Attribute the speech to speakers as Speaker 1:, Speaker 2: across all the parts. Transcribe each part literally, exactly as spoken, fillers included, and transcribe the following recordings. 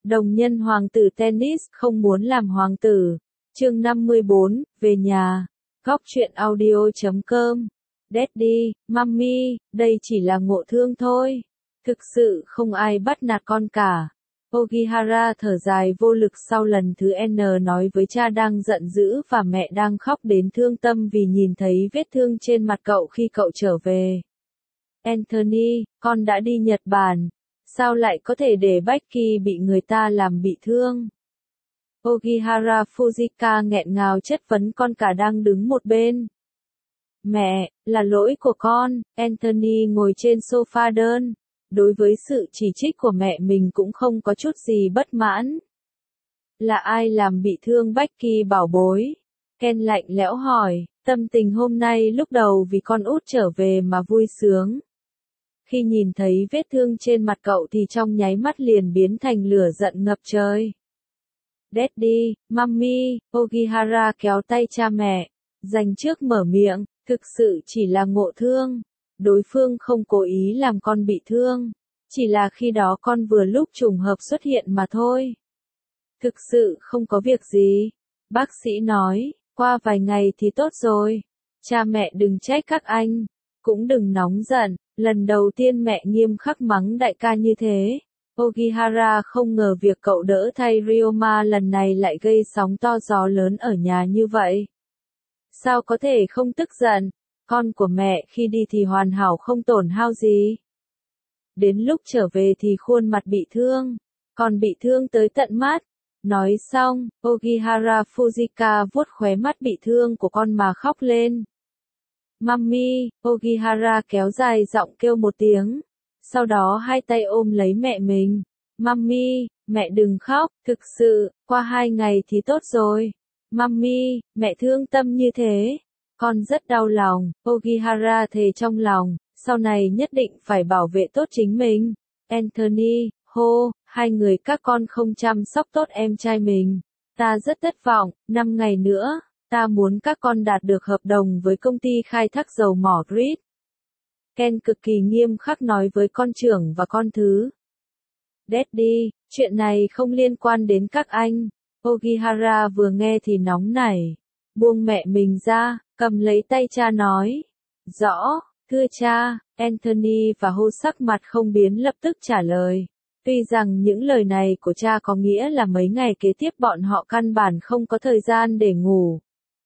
Speaker 1: Đồng nhân hoàng tử tennis không muốn làm hoàng tử. Chương năm mươi bốn, về nhà. Góc truyện audio chấm com. Daddy, Mommy, đây chỉ là ngộ thương thôi. Thực sự không ai bắt nạt con cả. Ogihara thở dài vô lực sau lần thứ N nói với cha đang giận dữ và mẹ đang khóc đến thương tâm vì nhìn thấy vết thương trên mặt cậu khi cậu trở về. Anthony, con đã đi Nhật Bản. Sao lại có thể để Becky bị người ta làm bị thương? Ogihara Fujika nghẹn ngào chất vấn con cả đang đứng một bên. Mẹ, là lỗi của con. Anthony ngồi trên sofa đơn. Đối với sự chỉ trích của mẹ mình cũng không có chút gì bất mãn. Là ai làm bị thương Becky bảo bối? Ken lạnh lẽo hỏi, tâm tình hôm nay lúc đầu vì con út trở về mà vui sướng. Khi nhìn thấy vết thương trên mặt cậu thì trong nháy mắt liền biến thành lửa giận ngập trời. Daddy, Mommy, Ogihara kéo tay cha mẹ, dành trước mở miệng, thực sự chỉ là ngộ thương. Đối phương không cố ý làm con bị thương. Chỉ là khi đó con vừa lúc trùng hợp xuất hiện mà thôi. Thực sự không có việc gì. Bác sĩ nói, qua vài ngày thì tốt rồi. Cha mẹ đừng trách các anh. Cũng đừng nóng giận. Lần đầu tiên mẹ nghiêm khắc mắng đại ca như thế. Ogihara không ngờ việc cậu đỡ thay Ryoma lần này lại gây sóng to gió lớn ở nhà như vậy. Sao có thể không tức giận? Con của mẹ khi đi thì hoàn hảo không tổn hao gì. Đến lúc trở về thì khuôn mặt bị thương, còn bị thương tới tận mắt. Nói xong, Ogihara Fujika vuốt khóe mắt bị thương của con mà khóc lên. Mommy, Ogihara kéo dài giọng kêu một tiếng. Sau đó hai tay ôm lấy mẹ mình. Mommy, mẹ đừng khóc, thực sự, qua hai ngày thì tốt rồi. Mommy, mẹ thương tâm như thế. Con rất đau lòng, Ogihara thề trong lòng, sau này nhất định phải bảo vệ tốt chính mình. Anthony, hô, hai người các con không chăm sóc tốt em trai mình. Ta rất thất vọng, năm ngày nữa, ta muốn các con đạt được hợp đồng với công ty khai thác dầu mỏ Grid. Ken cực kỳ nghiêm khắc nói với con trưởng và con thứ. Daddy, chuyện này không liên quan đến các anh. Ogihara vừa nghe thì nóng nảy. Buông mẹ mình ra, cầm lấy tay cha nói. Rõ, thưa cha, Anthony và Ho sắc mặt không biến lập tức trả lời. Tuy rằng những lời này của cha có nghĩa là mấy ngày kế tiếp bọn họ căn bản không có thời gian để ngủ.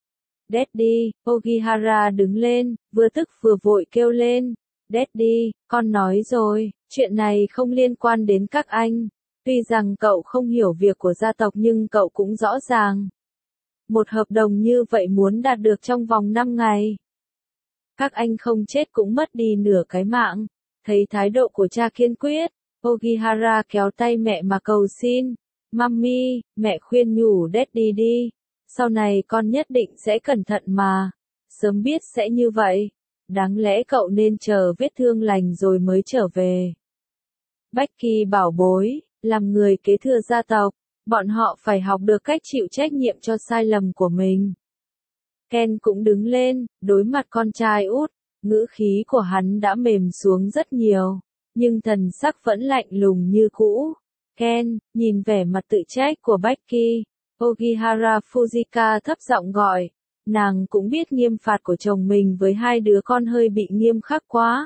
Speaker 1: Daddy, Ogihara đứng lên, vừa tức vừa vội kêu lên. Daddy, con nói rồi, chuyện này không liên quan đến các anh. Tuy rằng cậu không hiểu việc của gia tộc nhưng cậu cũng rõ ràng. Một hợp đồng như vậy muốn đạt được trong vòng năm ngày. Các anh không chết cũng mất đi nửa cái mạng. Thấy thái độ của cha kiên quyết, Ogihara kéo tay mẹ mà cầu xin. Mommy, mẹ khuyên nhủ Daddy đi. Sau này con nhất định sẽ cẩn thận mà. Sớm biết sẽ như vậy. Đáng lẽ cậu nên chờ vết thương lành rồi mới trở về. Becky bảo bối, làm người kế thừa gia tộc. Bọn họ phải học được cách chịu trách nhiệm cho sai lầm của mình. Ken cũng đứng lên, đối mặt con trai út, ngữ khí của hắn đã mềm xuống rất nhiều, nhưng thần sắc vẫn lạnh lùng như cũ. Ken, nhìn vẻ mặt tự trách của Becky, Ogihara Fujika thấp giọng gọi, nàng cũng biết nghiêm phạt của chồng mình với hai đứa con hơi bị nghiêm khắc quá.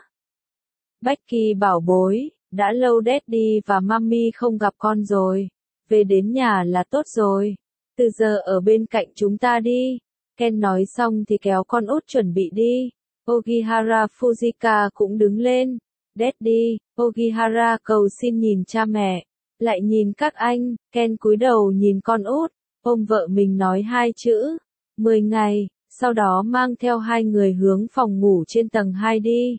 Speaker 1: Becky bảo bối, đã lâu Daddy và Mommy không gặp con rồi. Về đến nhà là tốt rồi. Từ giờ ở bên cạnh chúng ta đi. Ken nói xong thì kéo con út chuẩn bị đi. Ogihara Fujika cũng đứng lên. Daddy, Ogihara cầu xin nhìn cha mẹ. Lại nhìn các anh. Ken cúi đầu nhìn con út. Ôm vợ mình nói hai chữ. Mười ngày. Sau đó mang theo hai người hướng phòng ngủ trên tầng hai đi.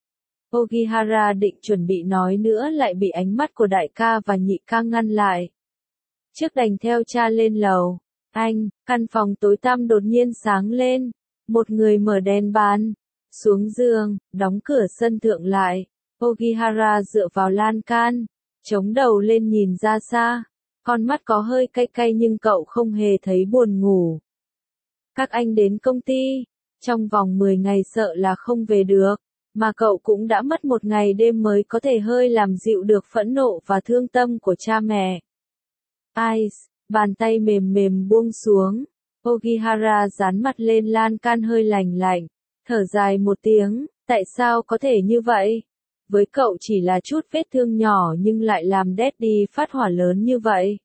Speaker 1: Ogihara định chuẩn bị nói nữa lại bị ánh mắt của đại ca và nhị ca ngăn lại. Trước đành theo cha lên lầu. Anh, căn phòng tối tăm đột nhiên sáng lên. Một người mở đèn bàn. Xuống giường, đóng cửa sân thượng lại. Ogihara dựa vào lan can. Chống đầu lên nhìn ra xa. Con mắt có hơi cay cay nhưng cậu không hề thấy buồn ngủ. Các anh đến công ty. Trong vòng mười ngày sợ là không về được. Mà cậu cũng đã mất một ngày đêm mới có thể hơi làm dịu được phẫn nộ và thương tâm của cha mẹ. Ice, bàn tay mềm mềm buông xuống. Ogihara dán mặt lên lan can hơi lành lạnh, thở dài một tiếng, tại sao có thể như vậy? Với cậu chỉ là chút vết thương nhỏ nhưng lại làm Daddy phát hỏa lớn như vậy.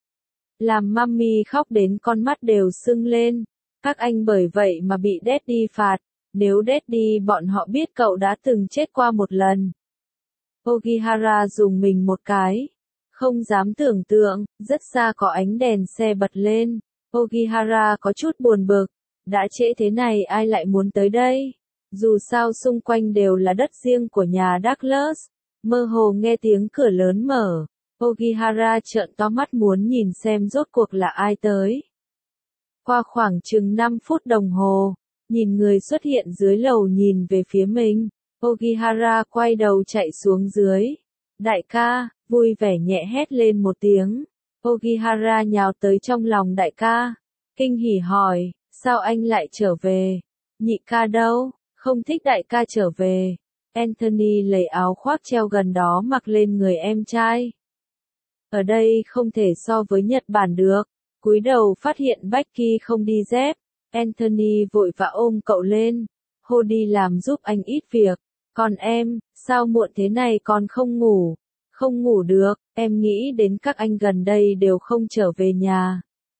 Speaker 1: Làm Mummy khóc đến con mắt đều sưng lên, các anh bởi vậy mà bị Daddy phạt, nếu Daddy bọn họ biết cậu đã từng chết qua một lần. Ogihara dùng mình một cái, không dám tưởng tượng, rất xa có ánh đèn xe bật lên. Ogihara có chút buồn bực, đã trễ thế này ai lại muốn tới đây? Dù sao xung quanh đều là đất riêng của nhà Douglas, mơ hồ nghe tiếng cửa lớn mở. Ogihara trợn to mắt muốn nhìn xem rốt cuộc là ai tới. Qua khoảng chừng năm phút đồng hồ, nhìn người xuất hiện dưới lầu nhìn về phía mình, Ogihara quay đầu chạy xuống dưới. Đại ca, vui vẻ nhẹ hét lên một tiếng. Ogihara nhào tới trong lòng đại ca, kinh hỉ hỏi, sao anh lại trở về? Nhị ca đâu? Không thích đại ca trở về. Anthony lấy áo khoác treo gần đó mặc lên người em trai. Ở đây không thể so với Nhật Bản được. Cúi đầu phát hiện Becky không đi dép. Anthony vội vã ôm cậu lên. Hô đi làm giúp anh ít việc. Còn em, sao muộn thế này còn không ngủ? Không ngủ được, em nghĩ đến các anh gần đây đều không trở về nhà.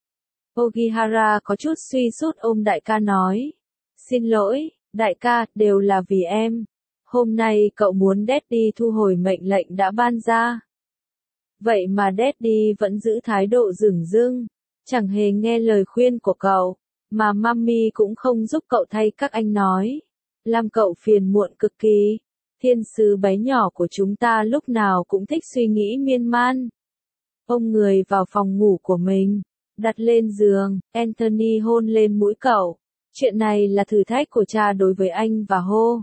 Speaker 1: Ogihara có chút suy sút ôm đại ca nói. Xin lỗi, đại ca, đều là vì em. Hôm nay cậu muốn Daddy thu hồi mệnh lệnh đã ban ra. Vậy mà Daddy vẫn giữ thái độ dửng dưng, chẳng hề nghe lời khuyên của cậu, mà Mummy cũng không giúp cậu thay các anh nói. Làm cậu phiền muộn cực kỳ. Thiên sứ bé nhỏ của chúng ta lúc nào cũng thích suy nghĩ miên man. Ông người vào phòng ngủ của mình, đặt lên giường, Anthony hôn lên mũi cậu. Chuyện này là thử thách của cha đối với anh và hô.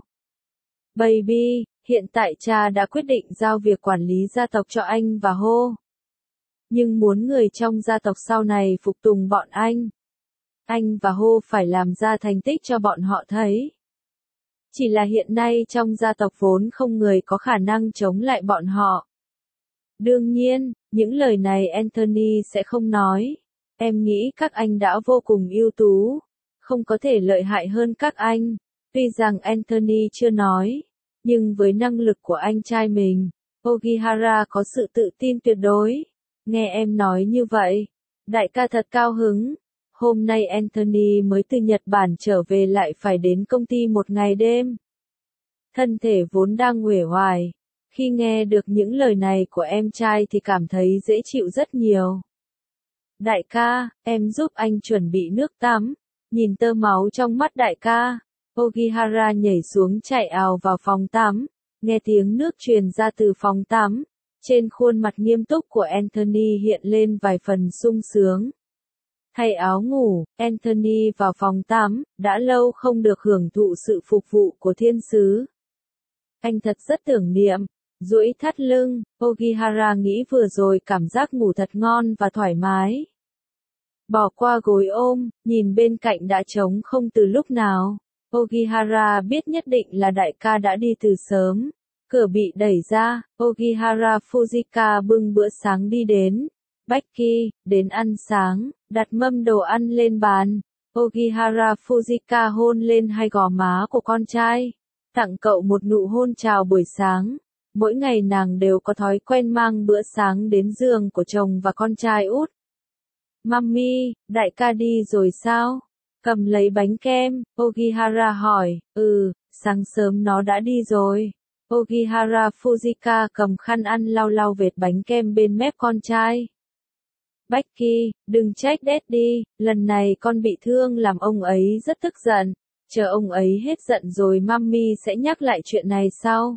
Speaker 1: Baby, hiện tại cha đã quyết định giao việc quản lý gia tộc cho anh và hô. Nhưng muốn người trong gia tộc sau này phục tùng bọn anh. Anh và hô phải làm ra thành tích cho bọn họ thấy. Chỉ là hiện nay trong gia tộc vốn không người có khả năng chống lại bọn họ. Đương nhiên, những lời này Anthony sẽ không nói. Em nghĩ các anh đã vô cùng ưu tú, không có thể lợi hại hơn các anh. Tuy rằng Anthony chưa nói, nhưng với năng lực của anh trai mình, Ogihara có sự tự tin tuyệt đối. Nghe em nói như vậy, đại ca thật cao hứng. Hôm nay Anthony mới từ Nhật Bản trở về lại phải đến công ty một ngày đêm. Thân thể vốn đang uể oải, khi nghe được những lời này của em trai thì cảm thấy dễ chịu rất nhiều. Đại ca, em giúp anh chuẩn bị nước tắm. Nhìn tơ máu trong mắt đại ca, Ogihara nhảy xuống chạy ào vào phòng tắm, nghe tiếng nước truyền ra từ phòng tắm. Trên khuôn mặt nghiêm túc của Anthony hiện lên vài phần sung sướng. Thay áo ngủ, Anthony vào phòng tắm, đã lâu không được hưởng thụ sự phục vụ của thiên sứ. Anh thật rất tưởng niệm, duỗi thắt lưng, Ogihara nghĩ vừa rồi cảm giác ngủ thật ngon và thoải mái. Bỏ qua gối ôm, nhìn bên cạnh đã trống không từ lúc nào. Ogihara biết nhất định là đại ca đã đi từ sớm. Cửa bị đẩy ra, Ogihara Fujika bưng bữa sáng đi đến. Becky, đến ăn sáng, đặt mâm đồ ăn lên bàn. Ogihara Fujika hôn lên hai gò má của con trai, tặng cậu một nụ hôn chào buổi sáng. Mỗi ngày nàng đều có thói quen mang bữa sáng đến giường của chồng và con trai út. Mummy, đại ca đi rồi sao? Cầm lấy bánh kem, Ogihara hỏi. Ừ, sáng sớm nó đã đi rồi. Ogihara Fujika cầm khăn ăn lau lau vệt bánh kem bên mép con trai. Becky, đừng trách Daddy, lần này con bị thương làm ông ấy rất tức giận. Chờ ông ấy hết giận rồi Mummy sẽ nhắc lại chuyện này sau.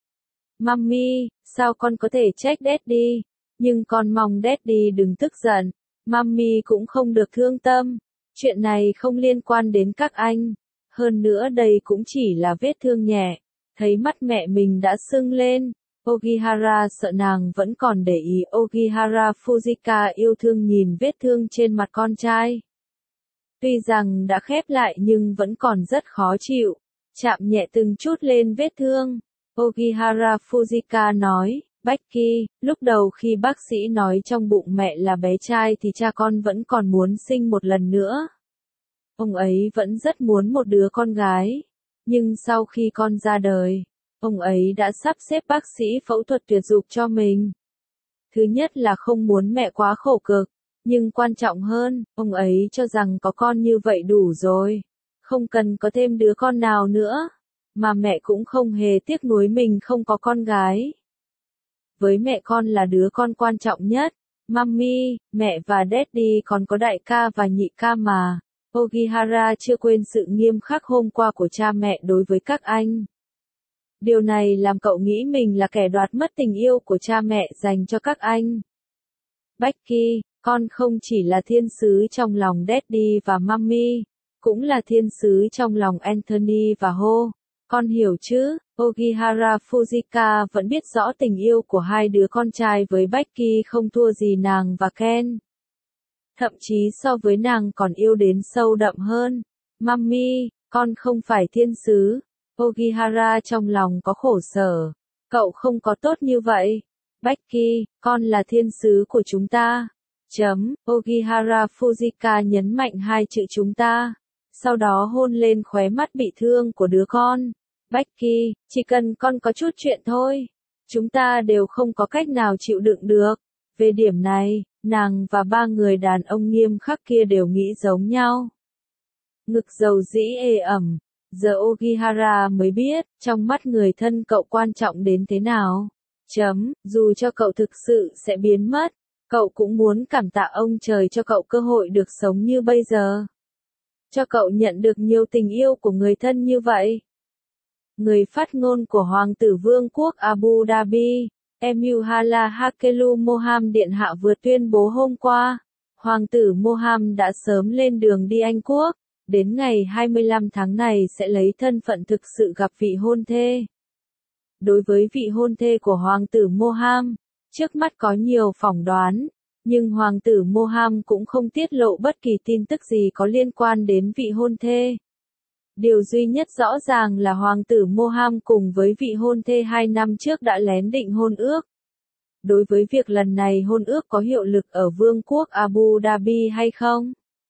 Speaker 1: Mummy, sao con có thể trách Daddy? Nhưng con mong Daddy đừng tức giận. Mummy cũng không được thương tâm. Chuyện này không liên quan đến các anh. Hơn nữa đây cũng chỉ là vết thương nhẹ. Thấy mắt mẹ mình đã sưng lên. Ogihara sợ nàng vẫn còn để ý. Ogihara Fujika yêu thương nhìn vết thương trên mặt con trai. Tuy rằng đã khép lại nhưng vẫn còn rất khó chịu. Chạm nhẹ từng chút lên vết thương. Ogihara Fujika nói, Becky, lúc đầu khi bác sĩ nói trong bụng mẹ là bé trai thì cha con vẫn còn muốn sinh một lần nữa. Ông ấy vẫn rất muốn một đứa con gái. Nhưng sau khi con ra đời, ông ấy đã sắp xếp bác sĩ phẫu thuật tuyệt dục cho mình. Thứ nhất là không muốn mẹ quá khổ cực, nhưng quan trọng hơn, ông ấy cho rằng có con như vậy đủ rồi. Không cần có thêm đứa con nào nữa. Mà mẹ cũng không hề tiếc nuối mình không có con gái. Với mẹ con là đứa con quan trọng nhất. Mummy, mẹ và Daddy còn có đại ca và nhị ca mà. Ogihara chưa quên sự nghiêm khắc hôm qua của cha mẹ đối với các anh. Điều này làm cậu nghĩ mình là kẻ đoạt mất tình yêu của cha mẹ dành cho các anh. Becky, con không chỉ là thiên sứ trong lòng Daddy và Mummy, cũng là thiên sứ trong lòng Anthony và Ho. Con hiểu chứ? Ogihara Fujika vẫn biết rõ tình yêu của hai đứa con trai với Becky không thua gì nàng và Ken. Thậm chí so với nàng còn yêu đến sâu đậm hơn. Mummy, con không phải thiên sứ. Ogihara trong lòng có khổ sở. Cậu không có tốt như vậy. Becky, con là thiên sứ của chúng ta. Chấm, Ogihara Fujika nhấn mạnh hai chữ chúng ta. Sau đó hôn lên khóe mắt bị thương của đứa con. Becky, chỉ cần con có chút chuyện thôi. Chúng ta đều không có cách nào chịu đựng được. Về điểm này, nàng và ba người đàn ông nghiêm khắc kia đều nghĩ giống nhau. Ngực dầu dĩ ê ẩm. Giờ Ogihara mới biết, trong mắt người thân cậu quan trọng đến thế nào. Chấm, dù cho cậu thực sự sẽ biến mất, cậu cũng muốn cảm tạ ông trời cho cậu cơ hội được sống như bây giờ. Cho cậu nhận được nhiều tình yêu của người thân như vậy. Người phát ngôn của Hoàng tử Vương quốc Abu Dhabi, Emir Hala Hakelu Moham Điện Hạ vừa tuyên bố hôm qua, Hoàng tử Moham đã sớm lên đường đi Anh Quốc, đến ngày hai mươi lăm tháng này sẽ lấy thân phận thực sự gặp vị hôn thê. Đối với vị hôn thê của Hoàng tử Moham, trước mắt có nhiều phỏng đoán, nhưng Hoàng tử Moham cũng không tiết lộ bất kỳ tin tức gì có liên quan đến vị hôn thê. Điều duy nhất rõ ràng là Hoàng tử Moham cùng với vị hôn thê hai năm trước đã lén định hôn ước. Đối với việc lần này hôn ước có hiệu lực ở Vương quốc Abu Dhabi hay không?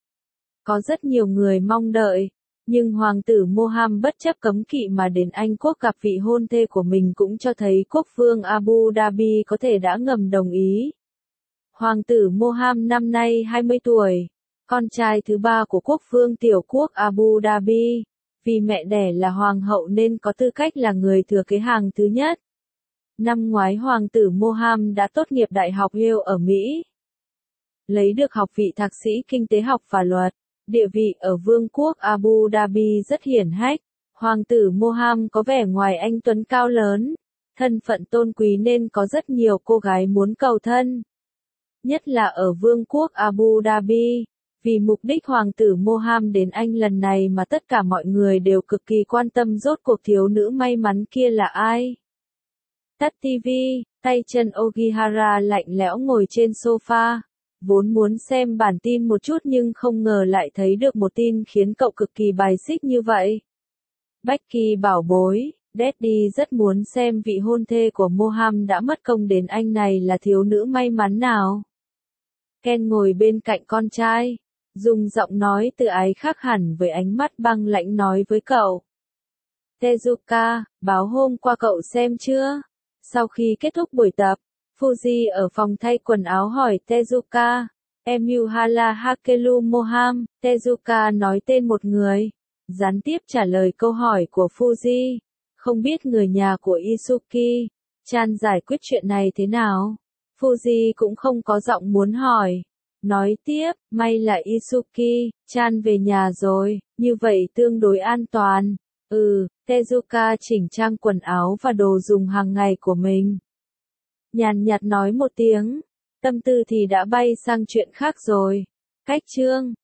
Speaker 1: Có rất nhiều người mong đợi, nhưng Hoàng tử Moham bất chấp cấm kỵ mà đến Anh Quốc gặp vị hôn thê của mình cũng cho thấy quốc vương Abu Dhabi có thể đã ngầm đồng ý. Hoàng tử Moham năm nay hai mươi tuổi, con trai thứ ba của quốc vương tiểu quốc Abu Dhabi, vì mẹ đẻ là hoàng hậu nên có tư cách là người thừa kế hàng thứ nhất. Năm ngoái Hoàng tử Moham đã tốt nghiệp Đại học Yale ở Mỹ, lấy được học vị thạc sĩ kinh tế học và luật. Địa vị ở Vương quốc Abu Dhabi rất hiển hách. Hoàng tử Moham có vẻ ngoài anh tuấn cao lớn, thân phận tôn quý nên có rất nhiều cô gái muốn cầu thân. Nhất là ở Vương quốc Abu Dhabi, vì mục đích Hoàng tử Moham đến Anh lần này mà tất cả mọi người đều cực kỳ quan tâm rốt cuộc thiếu nữ may mắn kia là ai. Tắt tivi, tay chân Ogihara lạnh lẽo ngồi trên sofa. Vốn muốn xem bản tin một chút nhưng không ngờ lại thấy được một tin khiến cậu cực kỳ bài xích như vậy. Becky bảo bối, Daddy rất muốn xem vị hôn thê của Moham đã mất công đến Anh này là thiếu nữ may mắn nào. Ken ngồi bên cạnh con trai, dùng giọng nói từ ái khác hẳn với ánh mắt băng lãnh nói với cậu. Tezuka, báo hôm qua cậu xem chưa? Sau khi kết thúc buổi tập, Fuji ở phòng thay quần áo hỏi Tezuka. Emir Hala Hakelu Moham, Tezuka nói tên một người. Gián tiếp trả lời câu hỏi của Fuji. Không biết người nhà của Isuki, Chan giải quyết chuyện này thế nào? Fuji cũng không có giọng muốn hỏi. Nói tiếp, may là Isuki, Chan về nhà rồi, như vậy tương đối an toàn. Ừ, Tezuka chỉnh trang quần áo và đồ dùng hàng ngày của mình. Nhàn nhạt nói một tiếng, tâm tư thì đã bay sang chuyện khác rồi. Cách chương